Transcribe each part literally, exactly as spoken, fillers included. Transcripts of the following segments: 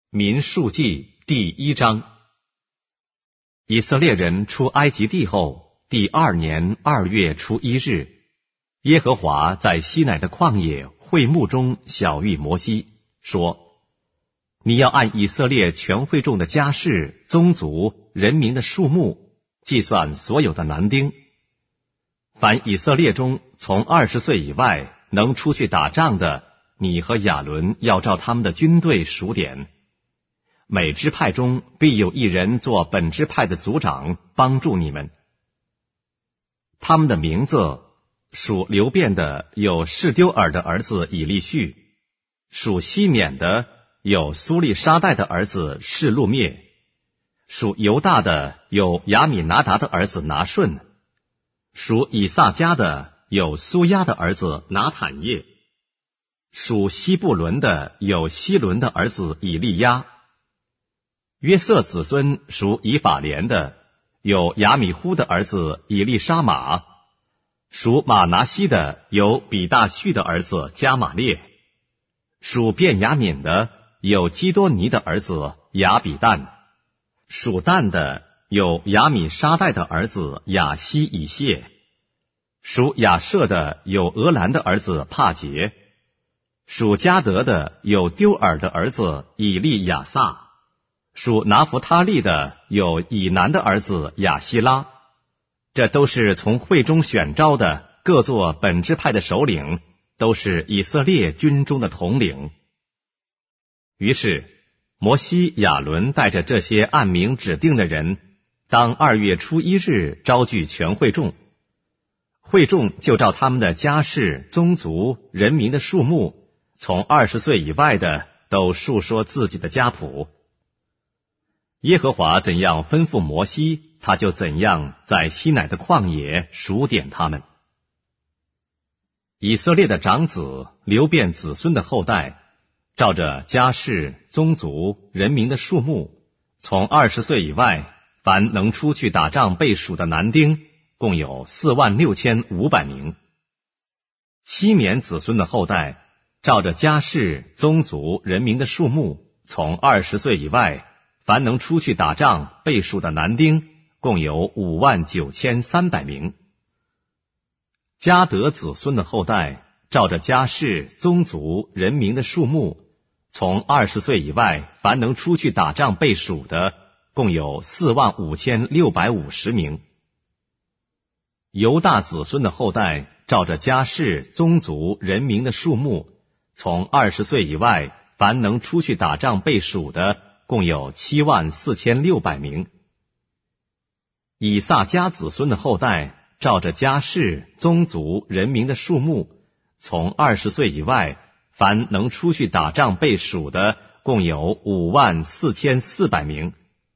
民数记第一章。以色列人出埃及地后，第二年二月初一日，耶和华在西乃的旷野会幕中晓谕摩西，说：你要按以色列全会众的家室、宗族、人民的数目，计算所有的男丁。凡以色列中从二十岁以外能出去打仗的，你和亚伦要照他们的军队数点。每支派中必有一人做本支派的族长，帮助你们。他们的名字：属流便的有示丢尔的儿子以利续，属西缅的有苏利沙代的儿子示路灭，属犹大的有亚米拿达的儿子拿顺，属以萨迦的有苏亚的儿子拿坦叶，属西布伦的有希伦的儿子以利亚。约瑟子孙属以法莲的有亚米呼的儿子以利沙玛，属马拿西的有比大叙的儿子加玛列，属便雅悯的有基多尼的儿子亚比旦，属但的有亚米沙代的儿子亚西以谢，属亚舍的有俄兰的儿子帕杰，属加德的有丢尔的儿子以利亚撒，属拿弗他利的有以南的儿子亚希拉。这都是从会中选召的，各作本支派的首领，都是以色列军中的统领。于是摩西、亚伦带着这些按名指定的人，当二月初一日招聚全会众。会众就照他们的家室、宗族、人民的数目，从二十岁以外的都述说自己的家谱。耶和华怎样吩咐摩西，他就怎样在西乃的旷野数点他们。以色列的长子、流便子孙的后代，照着家室、宗族、人民的数目，从二十岁以外，凡能出去打仗被数的男丁，共有四万六千五百名。西缅子孙的后代，照着家室、宗族、人民的数目，从二十岁以外，凡能出去打仗被数的男丁，共有五万九千三百名。迦得子孙的后代，照着家室、宗族、人民的数目，从二十岁以外，凡能出去打仗被数的，共有四万五千六百五十名。犹大子孙的后代，照着家室、宗族、人民的数目，从二十岁以外，凡能出去打仗被数的，共有七万四千六百名。以萨迦子孙的后代，照着家室、宗族、人民的数目，从二十岁以外，凡能出去打仗被数的，共有五万四千四百名。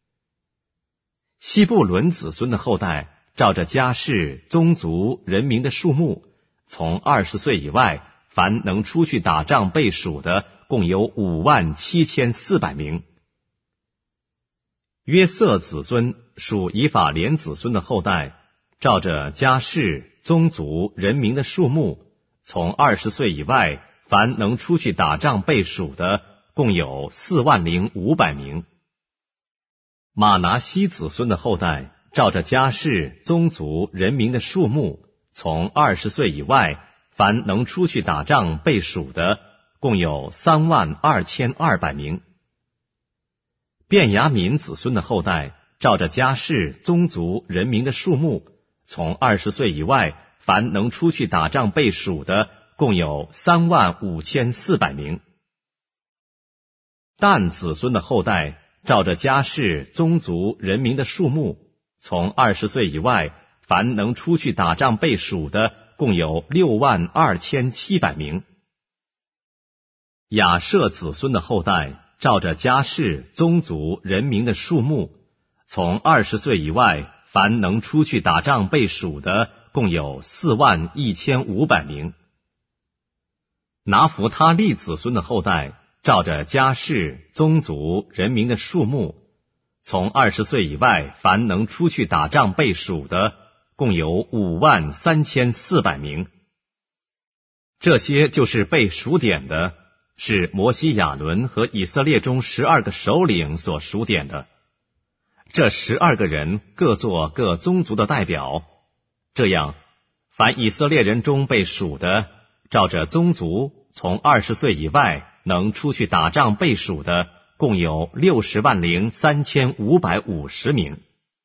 西布伦子孙的后代，照着家室、宗族、人民的数目，从二十岁以外，凡能出去打仗被数的，共有五万七千四百名。约瑟子孙属以法莲子孙的后代，照着家室、宗族、人民的数目，从二十岁以外，凡能出去打仗被数的，共有四万零五百名。马拿西子孙的后代，照着家室、宗族、人民的数目，从二十岁以外，凡能出去打仗被数的，共有三万二千二百名。便雅悯子孙的后代，照着家室、宗族、人民的数目，从二十岁以外，凡能出去打仗被数的，共有三万五千四百名。但子孙的后代，照着家室、宗族、人民的数目，从二十岁以外，凡能出去打仗被数的，共有六万二千七百名。亚舍子孙的后代，照着家室、宗族、人民的数目，从二十岁以外，凡能出去打仗被数的，共有四万一千五百名。拿弗他利子孙的后代，照着家室、宗族、人民的数目，从二十岁以外，凡能出去打仗被数的，共有五万三千四百名。这些就是被数点的， 是摩西、亚伦和以色列中十二个首领所数点的。这十二个人各做各宗族的代表，这样，凡以色列人中被数的，照着宗族，从二十岁以外能出去打仗被数的，共有六十万零三千五百五十名。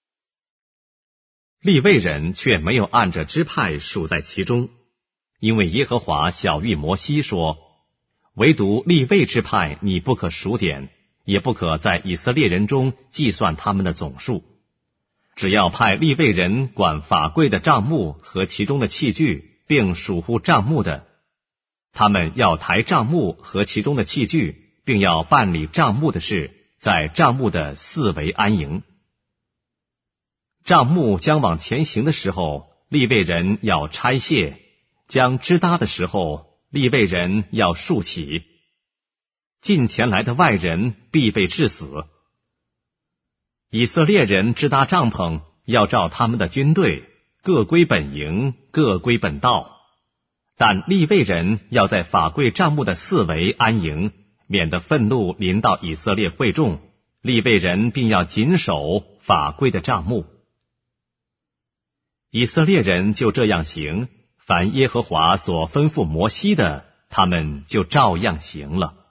利未人却没有按着支派数在其中，因为耶和华晓谕摩西说，唯独利未支派你不可数点，也不可在以色列人中计算他们的总数，只要派利未人管法柜的帐幕和其中的器具，并属乎帐幕的，他们要抬帐幕和其中的器具，并要办理帐幕的事，在帐幕的四围安营。帐幕将往前行的时候，利未人要拆卸；将支搭的时候，利未人要竖起。近前来的外人必被治死。以色列人支搭帐篷，要照他们的军队，各归本营，各归本道。但利未人要在法柜帐幕的四围安营，免得愤怒临到以色列会众，利未人并要谨守法柜的帐幕。以色列人就这样行，凡耶和华所吩咐摩西的，他们就照样行了。